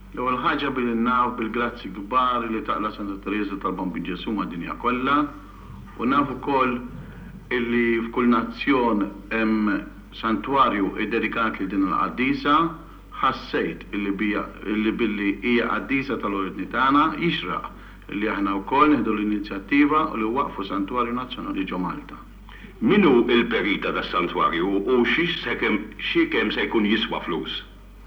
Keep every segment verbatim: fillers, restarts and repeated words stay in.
L-ewwel ħaġa billi naf bil-grazzi kbar li taqla Santa Teresa tal-Bambin Ġesu mad-dinja kollha u naf ukoll illi f'kull nazzjon hemm santwarju dedikat li din il-qaddisa ħassejt illi bija illi billi hija qaddisa tal-ordni tagħna jixraq illi aħna wkoll nieħdu l-inizjattiva u li waqfu santwarju nazzjonali ġo Malta. Minu il-perita tas-santwarju u xi kemm se jkun jiswa flus?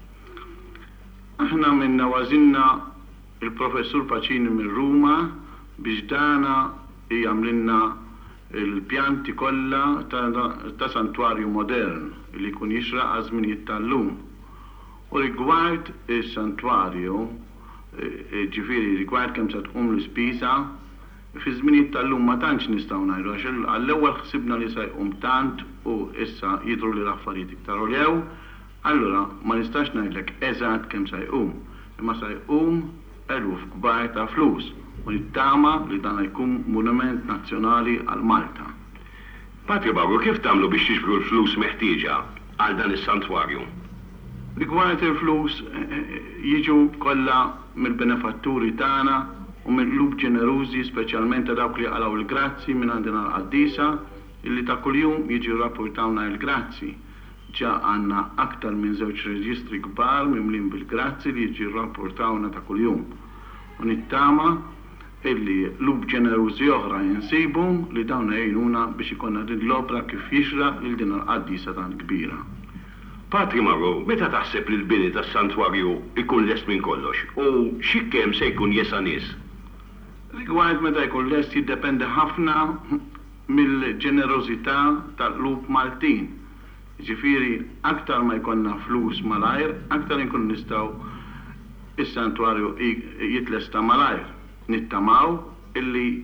Aħna minna ważinna il-professur Pacini minn Ruma biex dana jagħmlilna il-pjanti kollha ta' santwarju modern li jkun jixraq għażminijiet tal-lum. U rigward is-santwarju ġifieri rigward kemm se tqum l-ispiża fi żminijiet tal-lum ma tantx nistgħu ngħidu għax għall-ewwel ħsibna li se jqum tant u issa jidhru li l-affarijiet iktar uljew, allura ma nistax ngħidlek eżatt kemm se jqum, imma se jqum eluf kbar ta' flus u nittama li dan jkun monument nazzjonali għal Malta. Patri Barru, kif tagħmlu biex tiġbru l-flus meħtieġa għal dan is-santwarju? Rigward il-flus jiġu kollha mill-benefatturi tagħna u mill-lub ġenerużi speċjalment ta' dawk li qalaw il-grazzi minn għandina l-qaddisa illi ta' kuljum jiġu rapportawna il-grazzi. Ġa għandna aktar minn żewġ reġistri kbar mimlin bil-grazzi li jiġu rapportawna ta' kuljum. U nittama illi lub ġenerużi oħra jinsibhom li dawn jgħinuna biex ikonna din l-opra kif jixraq lil din il-qaddisa tan kbira. Patri Marru, meta taħseb li l-bini tas-santwarju ikun lest minn kollox u xi kemm se jkun jesa' nies? Rigward meta jkun lest jiddependi ħafna mill-ġenerożità tal-qlub Maltin. Ġifieri aktar ma jkollna flus malajr, aktar inkun nistgħu is-santwarju jitlesta malajr. Nittamaw illi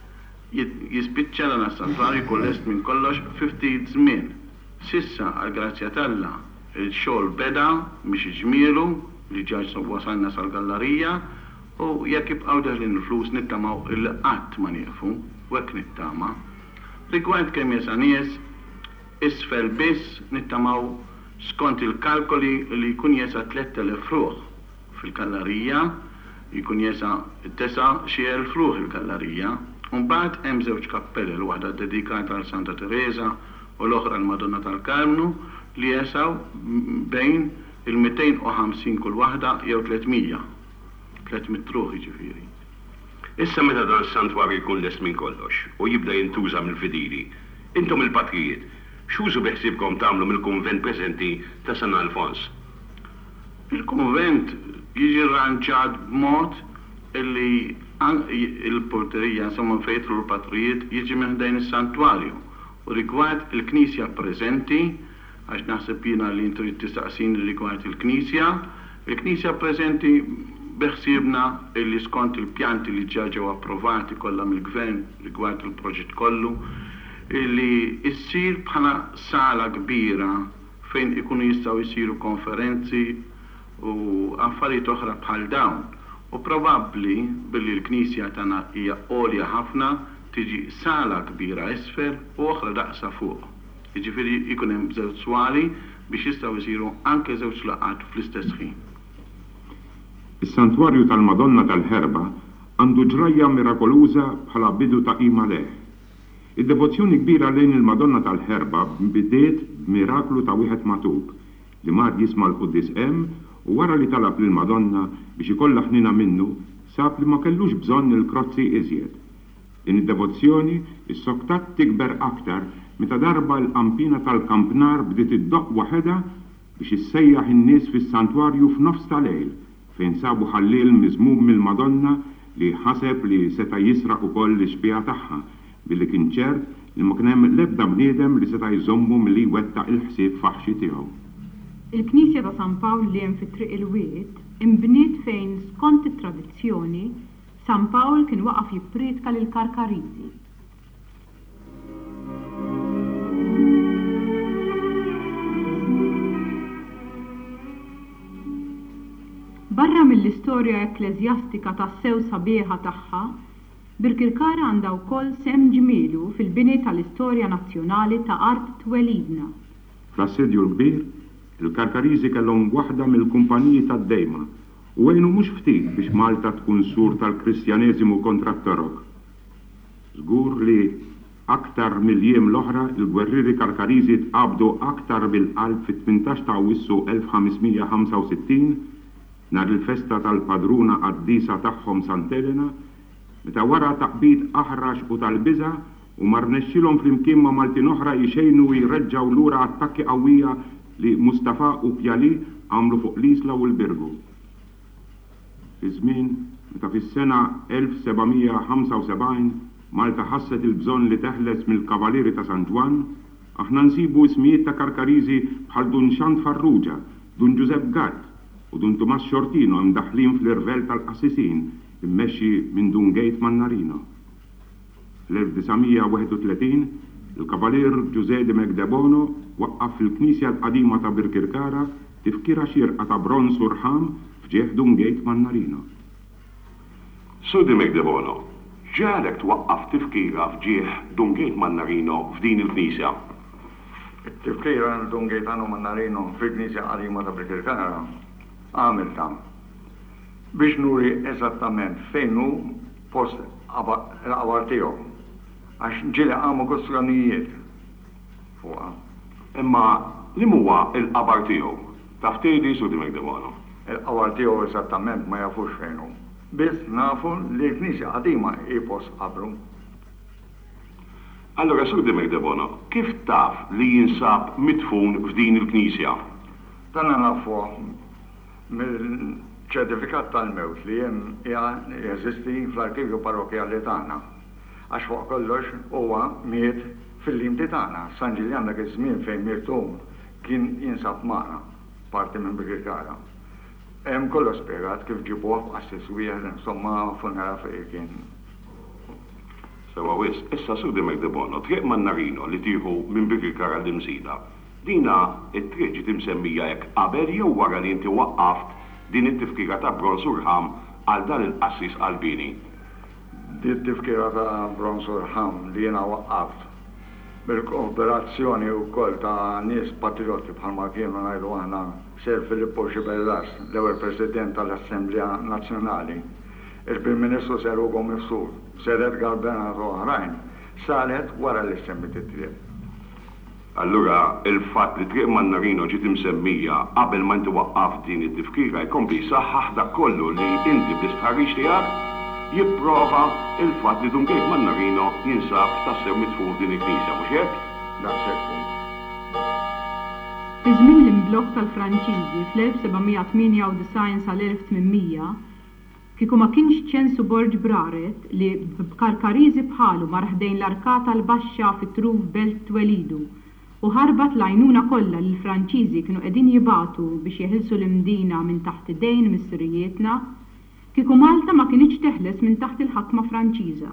jispiċċa dan is-santwarju jkun lest minn kollox fi ftit żmien. Sissa għal-grazzja talla il-xogħol beda biex iġmielu li ġaġ wasalna sal-gallerija u jekk jibqgħu daħlin il-flus nittamaw il-qatt ma nieqfu u hekk nittama. Rigward kemm jesa' nies isfel biss nittamaw skont il-kalkoli li jkun jesa' tliet elef fruħ fil-gallerija, jkun jesa' tesa' xi elf fruħ il-gallerija. U mbagħad hemm żewġ kappelli l-waħda dedikata għal Santa Teresa u l-oħra l-Madonna tal-Karmnu li jesaw bejn il-mئتين وخمسين kull waħda jew tlietmija. tlietmija truħ jiġifieri. Issa meta dan is-santwarju jkun lest minn kollox u jibda jintuża mill-fidili, intom il-patrijiet, x'użu beħsiebkom tagħmlu mill-kunvent preżenti ta' San Alfons? Il-kunvent jiġi rranġat b'mod illi il-porterija insomma fejtru l-patrijiet jiġi meħdejn is-santwarju. U rigward il-Knisja preżenti, għax naħseb jiena li intu tistaqsini rigward il-Knisja, il-Knisja preżenti beħsiebna illi skont il-pjanti li ġew approvati kollha mill-Gvern rigward il-proġett kollu, illi issir bħala sala kbira fejn ikunu jistgħu jsiru konferenzi u affarijiet oħra bħal dawn. U probabbli billi l-Knisja tagħna hija għolja ħafna tiġi sala kbira isfel u oħra daqsa fuq. Jiġifieri jkun hemm żewġ swali biex jistgħu jsiru anke żewġ laqgħat fl-istess ħin. Is-santwarju tal-Madonna tal-Ħerba għandu ġrajja mirakoluża bħala bidu ta' qima leħ. Id-devozzjoni kbira lejn il-Madonna tal-Ħerba bdiet b'miraklu ta' wieħed matub li mar jisma' l-Quddis hemm u wara li talab lil Madonna biex ikollha ħnina minnu sab li ma kellux bżonn il-krozzi iżjed. Din id-devozzjoni is-soktat tikber aktar meta darba l-qampina tal-Kampnar bdiet iddoqq waħedha biex issejjaħ in-nies fis-santwarju f'nofs tal-lejl fejn sabu ħallil miżmum mill-Madonna li ħaseb li seta' jisraq ukoll l-ixbija tagħha billi kien ċert li ma kien hemm l-ebda bniedem li seta' jżommu milli jwettaq il-ħsieb faħxi tiegħu. Il-Knisja ta' San Pawl li hemm fit-Triq il-Wied imbniet fejn skont it-tradizzjoni San Pawl kien waqaf jippriedka lil Karkariżi. Barra mill-istorja ekklezjastika tas-sew sabiħa tagħha, Birkirkara għandha wkoll sem ġmielu fil-bini tal-istorja nazzjonali ta' art twelidna. Fl-assedju l-kbir, il-Karkariżi kellhom waħda mill-kumpaniji tad-dejma u għenu mux ftit biex Malta tkun sur tal-Kristjaneżimu kontra t-Torok. Żgur li aktar mill-jiem l-oħra il-gwerriri Karkariżi tqabdu aktar bil-qalb fit-tmintax ta' Awwissu elf ħamesmija ħamsa u sittin nar il-festa tal-padruna qaddisa tagħhom Sant'Elena, meta wara taqbid aħrax u tal-biża' u ma rnexxilhom flimkien ma' Maltin oħra jxejnu u jreġġaw lura attakki qawwija li Mustafa u Pjali għamlu fuq l-Isla u l-Birgu. Fi żmien meta fis-sena elf sebgħmija ħamsa u sebgħin Malta ħasset il-bżonn li teħles mill-Kavalieri ta' San Ġwan, aħna nsibu ismijiet ta' Karkariżi bħal Dun Xant Farrugia, Dun Giuseppe Gatt u Dun Tomas Xortino mdaħlin fl-irvel tal-Qassisin immexxi minn Dun Gate Mannarino. fl-elf tisamija wieħed u tletin il-Kavalier Giuseppe de Megdebono waqqaf fil-Knisja l-qadima ta' Birkirkara tifkira xirqa ta' bronz u rħam fġieħ Dun Gate Mannarino. Sur de Megdebono, ġalek twaqqaf tifkira fġieħ Dun Gate Mannarino f'din il-Knisja? Tifkira Dun Gate Mannarino fil-Knisja qadima ta' Birkirkara għamilta biex nuri eżattament fejn hu post l-qawar tiegħu għax ġieli għamu kostruzzjonijiet fuqha. Imma li huwa l-qabar tiegħu? Taf tgħidli Sur de Megdebono? Il-qawar tiegħu eżattament ma jafux fejn hu. Biss nafu li l-Knisja qadima hi post qabru. Allora Sur de Megdebono, kif taf li jinsab midfun f'din il-Knisja? Tanna nafu mill-ċertifikat tal-mewt li jem jeżisti fl-arkivju parrokjali tagħna. Għax fuq kollox huwa miet fil-limti tagħna. San Ġiljan dak iż-żmien fejn mietu kien jinsab magħna, parti minn Birkirkara. Hemm kollox spjegat kif ġibuh f'qassis wieħed, insomma funera fejn kien. Sewa wis, issa Sur de Megdebono, triq Mannarino li tieħu minn Birkirkara l-imsida. Dina it-triq ġiet imsemmija hekk qabel jew wara li inti waqqaft din it-tifkira ta' bronz u rħam għal dan il-qassis qalbini. Din it-tifkira ta' bronz u rħam li jiena waqqaft bil-kooperazzjoni wkoll ta' nies patrioti bħalma kienu ngħidu aħna Ser Filippo Xibellas, l-ewwel President tal-Assemblea Nazzjonali, il-Prim Ministru Ser Ugo Mifsud, Ser Edgar Bernard u oħrajn, saret wara li semmit it-triq. Allura, il-fatt li triq Mannarino ġiet imsemmija qabel ma inti waqqaf din it-tifkira jkompli saħħaħ dak kollu li inti bl-istħarriġ tiegħek jipprova il-fatt li Dun Gate Mannarino jinsab tassew midfun din il-Knisja, mhux hekk? Dak sekku. Fi żmien l-imblokk tal-Franċiżi fl-elf sebgħmija tminja u disgħin sal-elf tminmija kieku ma kienx ċensu Borġ Braret li b'Karkariżi bħalu marħdejn l-arkata l-baxxa fit-truf Belt Twelidu u ħarbat l-għajnuna kollha li l-Franċiżi kienu qegħdin jibatu biex jeħilsu l-imdina minn taħt idejn mis-Sirjietna, kieku Malta ma kienx teħles minn taħt il-ħakma Franċiża.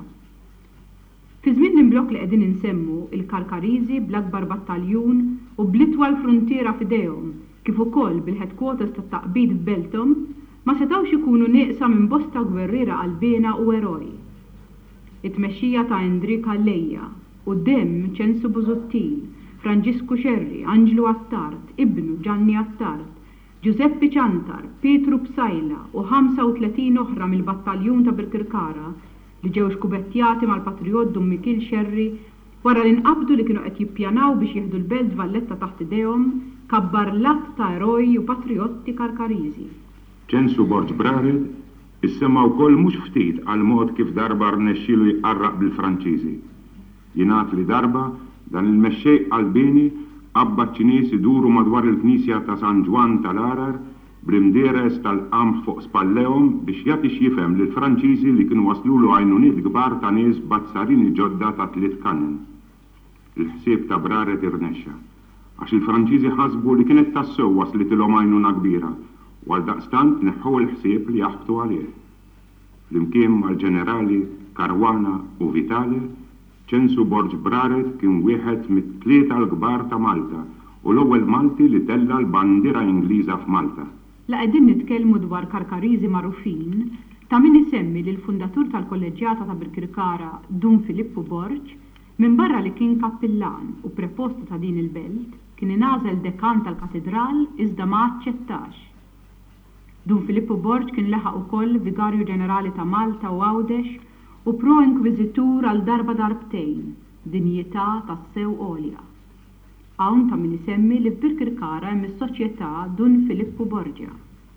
Fi żmien l-imblokk li qegħdin insemmu il-Karkariżi bl-akbar battaljun u bl-itwal frontiera f'idejhom kif ukoll bil-headquarters tat-taqbid f'Beltom ma setgħux ikunu nieqsa minn bosta gwerriera qalbiena u eroj. It-tmexxija ta' Enrica Lejja u dem Censu Busuttil, Franġisku Xerri, Anġlu Attart, ibnu Gianni Attart, Giuseppe Ċantar, Pietru Psajla u ħamsa u tletin oħra mill-battaljun ta' Birkirkara li ġew xkubettjati mal-patriot Dun Mikil Xerri wara li nqabdu li kienu qed jippjanaw biex jieħdu l-belt Valletta taħt idejhom kabbar lat ta' eroj u patriotti Karkariżi. Censu Borġ Braret issemma wkoll mhux ftit għal mod kif darba rnexxielu jqarraq bil-Franċiżi. Jingħad li darba dan il-mexxej qalbini qabba ċ-Ċinies iduru madwar il-Knisja ta' San Ġwan tal-Arar bl-imdieres tal-qamħ fuq spallehom biex jagħti x'jifhem lill-Franċiżi li kienu waslulu għajnuniet kbar ta' nies bazzarini ġodda ta' tliet kannen. Il-ħsieb ta' Braret irnexxa għax il-Franċiżi ħasbu li kienet tassew waslitilhom għajnuna kbira u għaldaqstant neħħu l-ħsieb li jaħbtu għalih. Flimkien mal-ġenerali Caruana u Vitale, Censu Borġ Braret kien wieħed mit-tlieta l-kbar ta' Malta u l-ewwel Malti li tella l-bandiera Ingliża f'Malta. La qegħdin nitkellmu dwar Karkariżi magħrufin ta' min isemmi li l-fundatur tal-kolleġjata ta' Birkirkara Dun Filippo Borġ minn barra li kien kappillan u prepostu ta' din il-belt kien ingħażel dekan tal-katedral iżda ma aċċettax. Dun Filippo Borġ kien laħaq ukoll Vigarju Ġenerali ta' Malta u Għawdex u pro-inkwizitur għal darba darbtejn, dinjità tas-sew għolja. Hawn ta' min isemmi li f'Birkirkara hemm is-soċjetà Dun Filippo Borġa.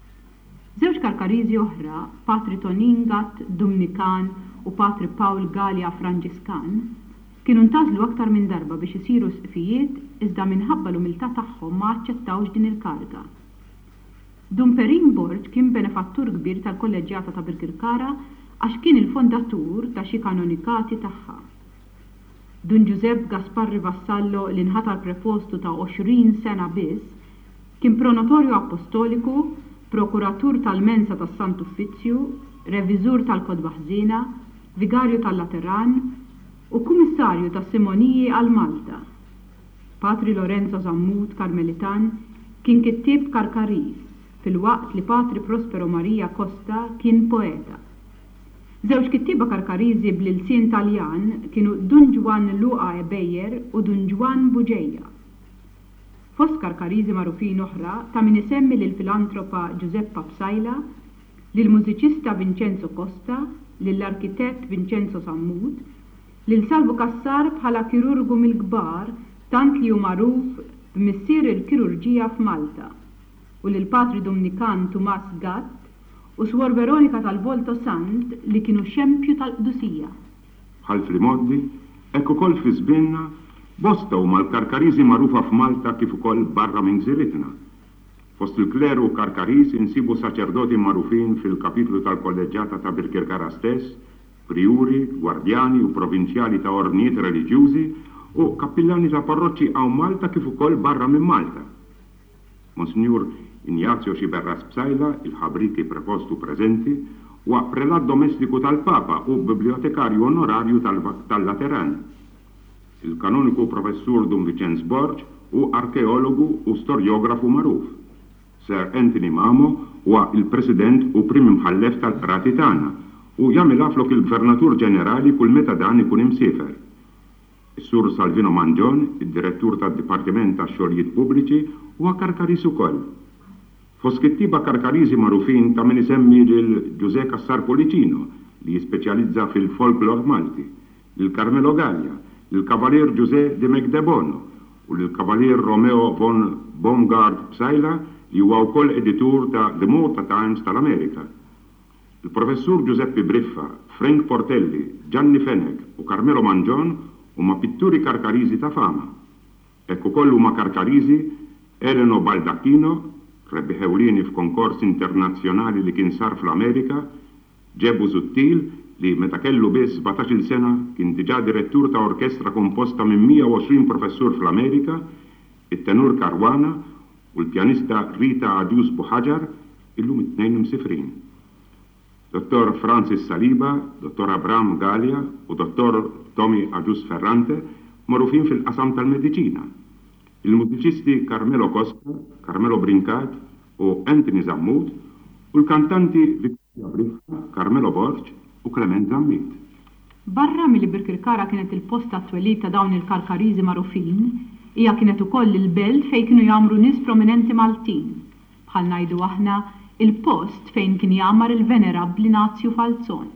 Żewġ Karkariżi oħra, Patri Tonin Gatt Dumnikan u Patri Paul Gallia Franġiskan, kienu ntażlu aktar minn darba biex isiru sqfijiet iżda minħabba l-umiltà tagħhom ma aċċettawx din il-karga. Dun Perin Borġ kien benefattur kbir tal-kolleġġjata ta' Birkirkara għax kien il-fondatur ta' xi kanonikati tagħha. Dun Giuseppe Gasparri Vassallo li nħata l-prepostu ta' għoxrin sena biss, kien pronotorju apostoliku, prokuratur tal-Mensa tas Sant Uffizzju, reviżur tal-Kodba Ħżiena, vigarju tal-Lateran u kummissarju tas Simoniji għal Malta. Patri Lorenzo Zammut Karmelitan kien kittib Karkariż, fil-waqt li Patri Prospero Maria Costa kien poeta. Żewġ kittiba Karkariżi bl-ilsien Taljan kienu Dun Ġwan Luqa Ebejjer u Dun Ġwan Buġejja. Fost Karkariżi magħrufin oħra ta' min isemmi lil filantropa Giuseppa Psajla, lil mużiċista Vincenzo Costa, lil arkitett Vincenzo Zammut, lil Salvo Kassar bħala kirurgu mill-kbar tant li hu magħruf b'missier il-kirurġija f'Malta, u lil Patri Dominikan Tumas Gatt u Suor Veronika tal-Volto Sant li kienu xempju tal-Qdusija. Bħal fl-modi, ekku kol fi żbienna bosta huma l-Karkariżi magħrufa f'Malta kif ukoll barra minn gżiritna. Fost il-kleru Karkariż insibu saċerdoti magħrufin fil-kapitlu tal-kolleġġjata ta' Birkirkara stess, priuri, gwardjani u provinċjali ta' ordnijiet reliġjużi u kappillani ta' parroċċi hawn Malta kif ukoll barra minn Malta. Monsignor Ignazio Xiberras Psajla, il-ħabriki prepostu preżenti, huwa prelat domestiku tal-Papa u bibliotekarju onorarju tal-Lateran. Il-kanoniku professur Dun Vicenz Borġ u arkeologu u storjografu magħruf. Sir Anthony Mamo huwa il-President u prim imħallef tal-Qrati tagħna u jagħmel flok il-Gvernatur Ġenerali kull meta dan ikun imsiefer. Is-Sur Salvino Manġon, id-Direttur tad-Dipartiment tax-Xogħlijiet Pubbliċi, huwa Karkariż ukoll. Fost kittiba Karkariżi magħrufin ta' min isemmi lil Giuseppe Cassar Policino li jispeċjalizza fil-folklor Malti, lil Carmelo Gallia, lil Kavalier Giuseppe de Megdebono u lil Kavalier Romeo von Baumgard Psajla li huwa wkoll editur ta' The Malta Times tal-Amerika. Il-Professur Giuseppe Briffa, Frank Portelli, Gianni Fenech u Carmelo Manġon huma pitturi Karkariżi ta' fama. Ekku kollu huma Karkariżi Eleno Baldacchino, rebbi ħewlieni f'konkors internazzjonali li kien sar fl-Amerika, Ġebu Zuttil li meta kellu biss sebgħatax-il sena kien diġà direttur ta' orkestra komposta minn mija u għoxrin professur fl-Amerika, it-tenur Karwana u l-pjanista Rita Aġus Buħaġar, illum it-tnejn msifrin. Dottor Francis Saliba, Dottor Abraham Gallia u Dottor Tommy Aġus Ferrante magħrufin fil-qasam tal-mediċina. Il-mużiċisti Carmelo Costa, Carmelo Brincat u Anthony Zammut u l-kantanti Vittoria Briffa, Carmelo Borġ u Clement Zammit. Barra mill Birkirkara kienet il-post twelid ta' dawn il-Karkariżi magħrufin, hija kienet ukoll il-belt fejn kienu jagħmlu nies prominenti Maltin. Bħal ngħidu aħna il-post fejn kien jagħmar il-Venerabbli Nazju Falzon.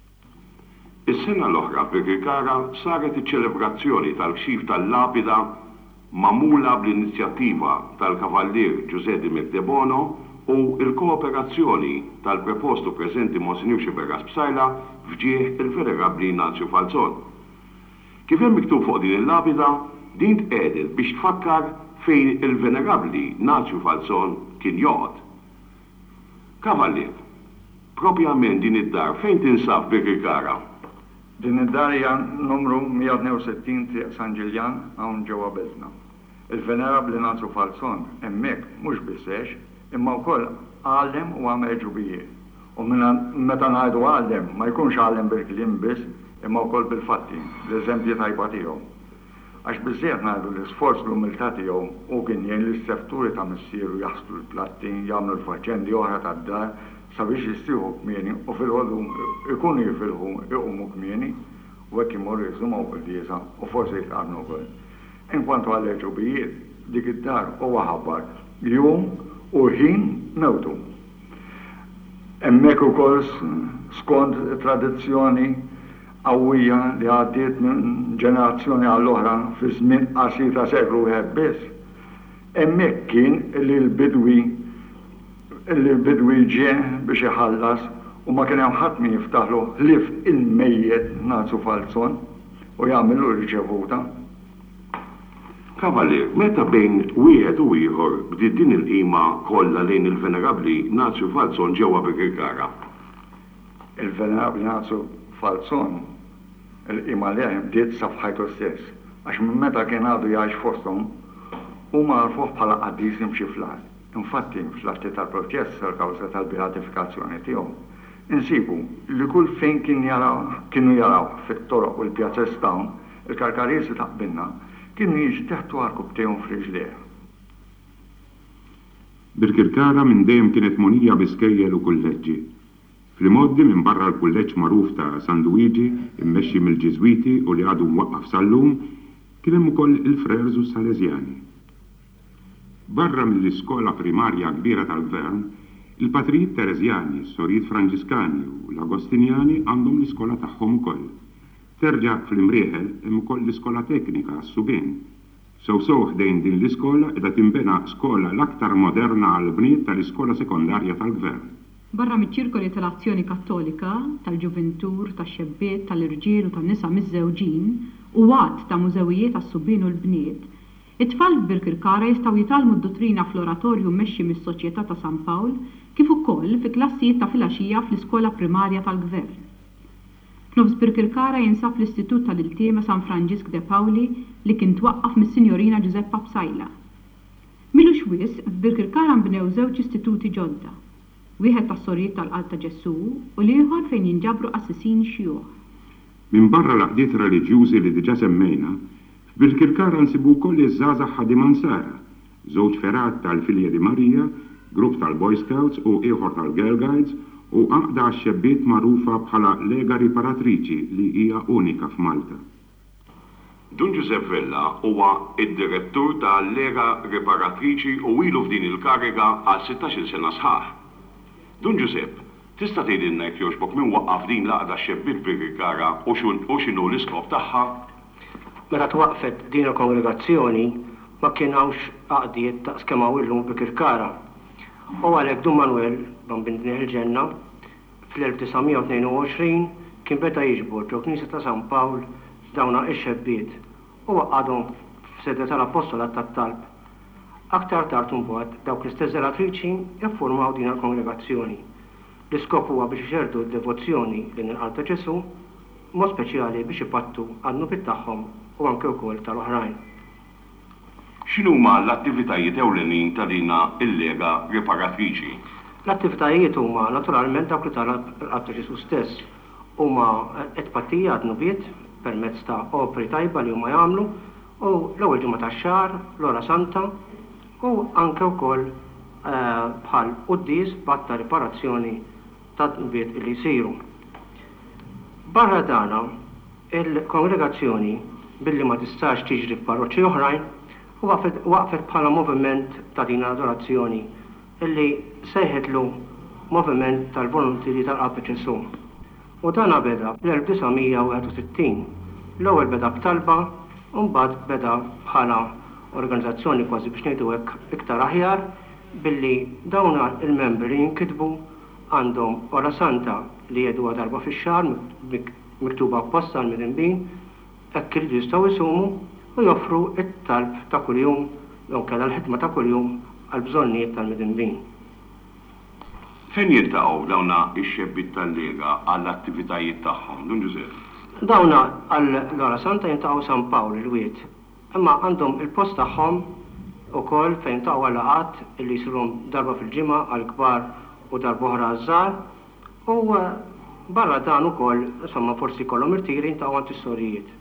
Is-sena l-oħra Birkirkara saret iċ-ċelebrazzjoni tal-kxif tal-lapida mamula bl-inizjattiva tal-Kavallier Giuseppe de Megdebono u il-kooperazzjoni tal-prepostu preżenti Monsignor Xiberras Psajla fġieħ il-Venerabbli Nazju Falzon. Kif hemm miktub fuq din il-lapida, din tqegħdet biex tfakkar fejn il-Venerabbli Nazju Falzon kien joqgħod. Kavallier, propjament din id-dar fejn tinsab Birkirkara? Din id-dar hija numru mija u tnejn u sittin Triq San Ġiljan hawn ġewwa Beżna. Il-Venerabbli Nazju Falzon hemmhekk mhux biss imma wkoll għallem u għamel ġubijiet. U meta ngħidu għallem ma jkunx għallem bil-kliem biss imma wkoll bil-fatti, l-eżempji tajba tiegħu. Għax biżżejjed ngħidu l-isforz l-umiltà tiegħu u kien jgħin l-istefturi ta' missieru jaħslu l-platti, jagħmlu l-faċendi oħra tad-dar sabiex jistieħu kmieni u fil-ħodu ikunu jifilħu iqumu kmieni u hekk imorru jiżumaw bil-diesa u forsi jitqarnu wkoll. Inkwantu għall-ġubijiet dik id-dar huwa ħabbar jum u ħin mewtu. Hemmhekk ukoll skont tradizzjoni qawwija li għaddiet minn ġenerazzjoni għall-oħra fi żmien qasir ta' seklu wieħed biss. Hemmhekk kien li l-bidwi li l-bidwi ġie biex iħallas u ma kien hemm ħadd min jiftaħlu ħlief il-mejjed Nazu Falzon u jagħmlu riċevuta. Kavalier, meta bejn wieħed u ieħor bdiet din il-qima kollha lejn il-venerabbli Nazu Falzon ġewwa Birkirkara. Il-venerabbli Nazu Falzon il-qima li bdiet sa f'ħajtu stess, għax minn meta kien għadu jgħix fosthom huma għarfuh bħala qaddis imxi fl-art. Infatti fl-atti tal-proċess tal-kawża tal-beatifikazzjoni tiegħu insibu li kull fejn kien jaraw kienu jaraw fit-toroq u l-pjazzess dawn il-karkariżi taqbilna kienu jiġteħtu għarkub tiegħhom f'riġlieh. Birkirkara minn dejjem kienet monija biskejjel u kulleġġi. Fl-modi minn barra l-kulleġġ magħruf ta' San Luigi, immexxi mill-Ġiżwiti u li għadu mwaqqaf sal-lum, kien hemm ukoll il-Frers u Salesjani. Barra mill-iskola primarja kbira tal-Gvern, il-Patrijiet Terezjani, Sorijiet Franġiskani u l-Agostinjani għandhom l-iskola tagħhom ukoll. Terġa' fl-imrieħel hemm ukoll l-iskola teknika għas-Subien. Sew ħdejn din l-iskola qiegħda tinbena skola l-aktar moderna għall bniet tal-iskola sekondarja tal-Gvern. Barra miċ-ċirkoli tal-Azzjoni Kattolika, tal-Ġuventur, tax-xebbiet, tal-irġiel u tan-nisa miż-żewġin u għadd ta' mużewijiet għas-subien u l-bniet, it-tfal f'Birkirkara jistgħu jitalmu d-dottrina fl-oratorju mmexxi mis-Soċjetà ta' San Pawl kif ukoll fi klassijiet ta' filgħaxija fl-iskola primarja tal-Gvern. F'nofs Birkirkara jinsab l-Istitut tal-Iltiema San Franġisk de Pawli li kien twaqqaf mis-Sinjorina Giuseppa Bsajla. Milux wisq f'Birkirkara nbnew żewġ istituti ġodda. Wieħed tas-Sorijiet tal-Qalb ta' Ġessu u l-ieħor fejn jinġabru qassisin xjuħ. Minn barra l-qdiet reliġjużi li diġà semmejna, f'Birkirkara nsibu wkoll iż-żgħażagħ ħadima Nsara, żewġ ferat tal-Filja di Marija, grupp tal-Boy Scouts u ieħor tal-Girl Guides u għaqda għax-xebbiet magħrufa bħala Lega Riparatriċi li hija unika f'Malta. Dun Giuseppe Vella huwa id-direttur tal-Lega Riparatriċi u ilu f'din il-kariga għal sittax-il sena sħaħ. Dun Giuseppe, tista' tgħidilna jekk jogħġbok min waqqaf din l-għaqda xebbiet Birkirkara u x'inhu l-iskop tagħha? Meta twaqfet din il-kongregazzjoni ma kien hawnx għaqdiet ta' skema illum Birkirkara. U għalhekk Dun Manuel Bambin il-Ġenna fl-elf tisgħomija tnejn u għoxrin kien beda jiġbor ġo-Knisja ta' San Pawl dawna ix-xebbiet u għadhom f'sede tal-Apostolat tat-Talb. Aktar tard imbagħad dawk l-istess żelatriċi jiffurmaw din il-kongregazzjoni. L-iskop huwa biex ixerdu d-devozzjoni lejn il-Qalb ta' Ġesu, mod speċjali biex ipattu għan-nubit tagħhom u anke wkoll tal-oħrajn. X'inhuma l-attivitajiet ewlenin ta' dina il-Lega Riparatriċi? L-attivitajiet huma naturalment dawk li tal-Qalb ta' Ġesu stess huma qed pattija għad-nubiet permezz ta' opri tajba li huma jagħmlu u l-ewwel ġimgħa tax-xahar, l-ora santa, u anke wkoll bħal qudies b'att ta' riparazzjoni ta' nubiet li jsiru. Barra dana, il-kongregazzjoni billi ma tistax tiġri f'parroċċi oħrajn waqfet bħala moviment ta' din adorazzjoni illi sejħetlu moviment tal-volontiri tal-Qalb ta' Ġesu. U dana beda fl-elf tisgħomija wieħed u sittin. L-ewwel beda b'talba u mbagħad beda bħala organizzazzjoni kważi biex ngħidu hekk iktar aħjar billi dawna il-membri jinkitbu għandhom ora santa li jedwa darba fix-xahar miktuba apposta għall-midinbin hekk iridu jistgħu jsumu u joffru t-talb ta' kuljum jew kellha l-ħidma ta' kuljum għall bżonnijiet tal-midinbin. Fejn jiltaqgħu dawna x-xebbiet tal-Lega għall-attivitajiet tagħhom, Dun Giuseppe? Dawna għall-ora santa jiltaqgħu San Pawl il-Wied. Imma għandhom il-post tagħhom ukoll fejn taqgħu għal-laqgħat li jsiruhom darba fil-ġimgħa għall-kbar u darba oħra għaż-żgħar u barra dan ukoll insomma forsi jkollhom irtiri jintaqgħu għand is-sorijiet.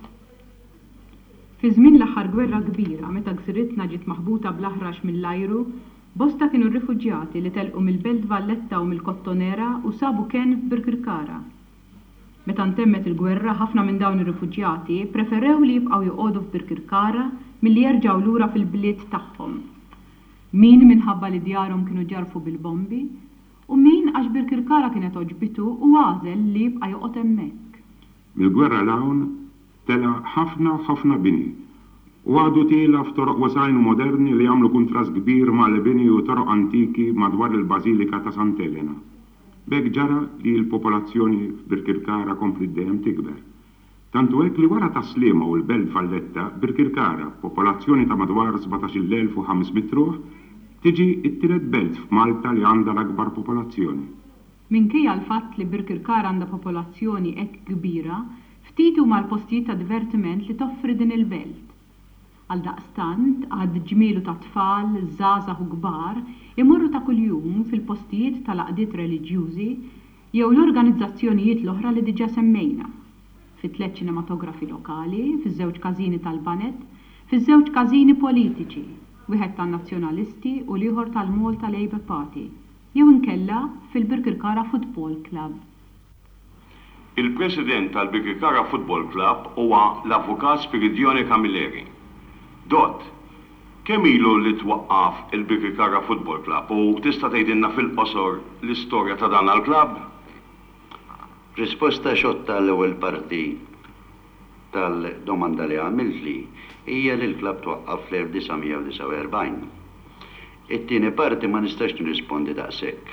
Fi żmien l-aħħar gwerra kbira meta gżiritna ġiet maħbuta bl-aħrax mill-ajru, bosta kienu r-rifuġjati li telqu mill-Belt Valletta u mill-Kottonera u sabu kien f'Birkirkara. Meta ntemmet il-gwerra ħafna minn dawn ir-rifuġjati preferew li jibqgħu joqogħdu f'Birkirkara milli jerġgħu lura fil-bliet tagħhom. Min minħabba li djarhom kienu ġarfu bil-bombi u min għax Birkirkara kienet oġbitu u għażel li jibqa' joqgħod hemmhekk. Mill-gwerra l-hawn tela ħafna ħafna bini. U għadu tila f'toroq wasajn moderni li jagħmlu kuntrast kbir mal bini u toroq antiki madwar il-Bażilika ta' Sant'Elena. B'hekk ġara li l-popolazzjoni f'Birkirkara kompli dejjem tikber. Tantu hekk li wara taslima u l-belt Valletta, Birkirkara, popolazzjoni ta' madwar sebgħtax-il elf u ħamsmija ruħ, tiġi t-tielet belt f'Malta li għandha l-akbar popolazzjoni. Minkejja l-fatt li Birkirkara għandha popolazzjoni hekk kbira, ftit huma l-postijiet ta' divertiment li toffri din il-belt. Għaldaqstant għad ġmielu ta' tfal, żgħażagħ u kbar imorru ta' kuljum fil-postijiet tal-għaqdiet reliġjużi jew l-organizzazzjonijiet l-oħra li diġà semmejna. Fit-tliet ċinematografi lokali, fiż-żewġ każini tal-Banet, fiż-żewġ każini politiċi, wieħed tan-Nazzjonalisti u l-ieħor tal-Malta Labour Party, jew inkella fil-Birkirkara Football Club. Il-President tal-Birkirkara Football Club huwa l-Avukat Spiridione Camilleri. Dot, kemm ilu li twaqqaf il-Birkirkara Football Club u tista' tgħidilna fil-qosor l-istorja ta' dan għall-klabb? Risposta xotta l-ewwel parti tal-domanda li għamilt li hija li l-klabb twaqqaf fl-elf tisgħemija disa' u erbgħin. It-tieni parti ma nistax nirrispondi daqshekk.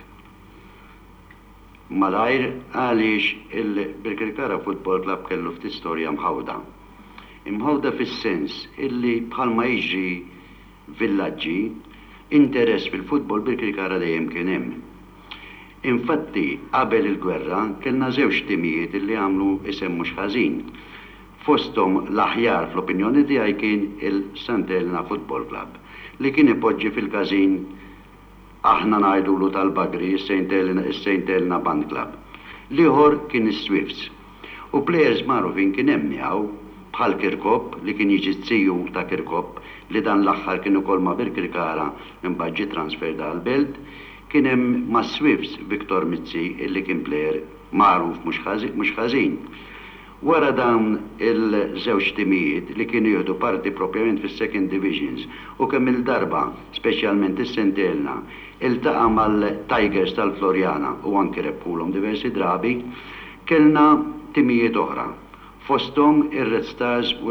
Malajr għaliex il-Birkirkara Football Club kellu ftit storja mħawda. Imħawda fis-sens illi bħalma jiġri villaġġi interess fil-futbol Birkirkara dejjem kien hemm. Infatti, qabel il-gwerra, kellna żewġ timijiet li għamlu isem mhux ħażin. Fosthom l-aħjar fl-opinjoni tiegħi kien il-Sant'Elena Football Club, li kien ipoġġi fil-każin aħna ngħidulu tal-Bagri, is-Saint Elena Band Club. L-ieħor kien is-Swifts. U plejers magħrufin kien hemm miegħu bħal Kirkop li kien jiġi tziju ta' Kirkop li dan l-aħħar kien ukoll ma' Birkirkara imbagħad ġie transfer dal-belt. Kien hemm ma' Swifts Viktor Mizzi illi kien plejer magħruf mhux ħażin. Wara dawn il-żewġ timijiet li kienu jieħdu parti propjament fis-second divisions u kemm il-darba, speċjalment is-Sant'Elena, iltaqa' mal-Tigers tal-Florjana u anke rebħulhom diversi drabi, kellna timijiet oħra. Fosthom ir-Red Stars u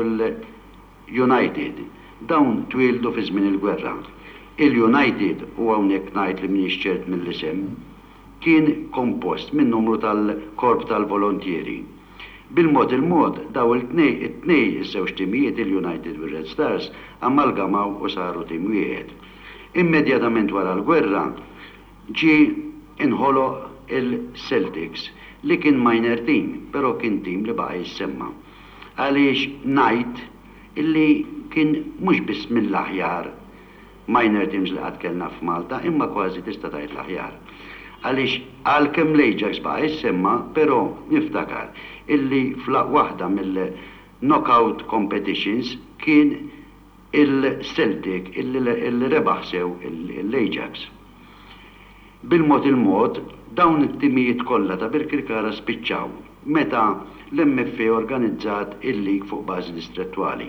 l-United. Dawn twildu fi żmien il-gwerra. Il-United, u hawnhekk ngħid li m'iniex ċert mill-isem, kien kompost minn numru tal-Korp tal-Volontieri. Bil-mod il-mod daw il-tnej it-tnej iż-żewġ timijiet il-United u Red Stars amalgamaw u saru tim wieħed. Immedjatament wara l-gwerra ġie inħoloq il-Celtics li kien minor team, però kien tim li baqa' jissemma. Għaliex ngħid illi kien mhux biss mill-aħjar minor teams li għad kellna f'Malta, imma kważi tista' tgħid l-aħjar. Għaliex għalkemm l-Ajax baqa' jissemma, però niftakar illi flaq waħda mill-knockout competitions kien il-Celtic illi rebaħ sew l-Ajax. Bil-mod il-mod, dawn it-timijiet kollha ta' Birkirkara spiċċaw meta l-M F A organizzat il-lig fuq bażi distrettwali.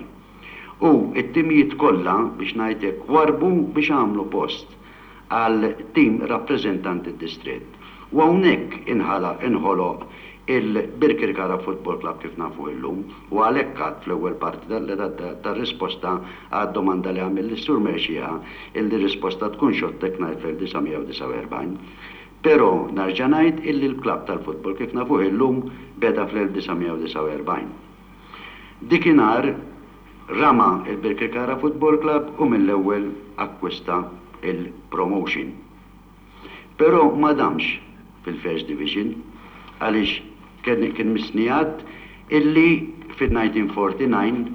U it-timijiet kollha biex ngħidlek warbu biex għamlu post għal tim rappreżentanti d-distrett. U hawnhekk inħoloq il-Birkirkara Football Club kif nafu illum u għalhekk għad fl-ewwel parti tar-risposta għad-domanda li għamil l-Sur Mexija illi risposta tkun xottek ngħid fl-elf tisgħemija disa' u erbgħin. Però narġa' ngħid illi l-klabb tal-futbol kif nafu illum beda fl-elf tisgħemija disa' u erbgħin. Dikinhar rama il-Birkirkara Football Club u mill-ewwel akkwista il-promotion. Però ma damx fil-First Division għaliex kien misnijat illi fil-nineteen forty-nine,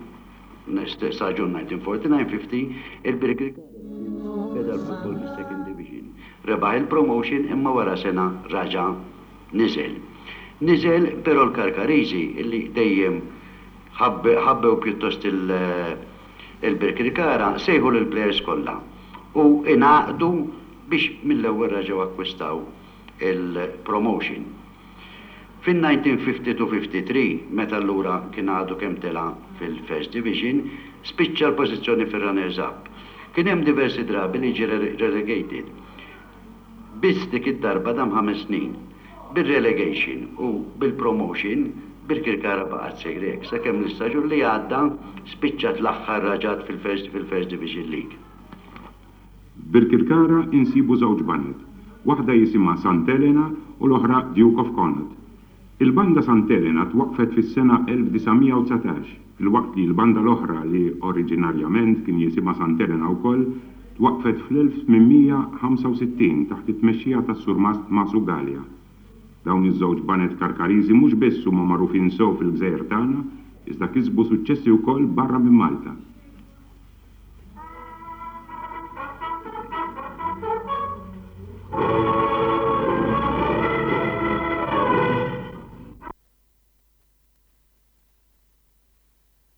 saġun nineteen forty-nine fifty, il-Birkirkara beda l-futbol fil-Second Division. Rebaħ il-promotion imma wara sena raġa niżel. Niżel però l-Karkariżi illi dejjem ħabbew pjuttost il-Birkirkara sejħu l-plejers kollha u inaqdu biex mill-ewwel raġgħu akkwistaw il-promotion. Fin-nineteen fifty-two fifty-three, meta allura kien għadu kemm tela fil-First Division, spiċċa l-pożizzjoni fir-runners up. Kien hemm diversi drabi li ġie relegated. biss dik id-darba dam ħames snin. Bil-relegation u bil-promotion bil-Kirkara baqgħet segrek, sakemm l-istaġun li għadda spiċċat l-aħħar raġat fil-First fil-First Division League. Bil-Kirkara insibu żewġ banet, waħda jisimha Sant Elena u l-oħra Duke of Connaught. Il-banda Sant Elena twaqfet fis-sena elf tisgħemija u tsatax, fil-waqt li l-banda l-oħra li oriġinarjament kien jisimha Sant Elena wkoll twaqfet fl-elf tminmija ħamsa u sittin taħt it-tmexxija tas-Sur Masu Gallia. Dawn iż-żewġ banet Karkariżi mhux biss huma magħrufin sew fil-Gżejjer tagħna, iżda kisbu suċċessi wkoll barra minn Malta.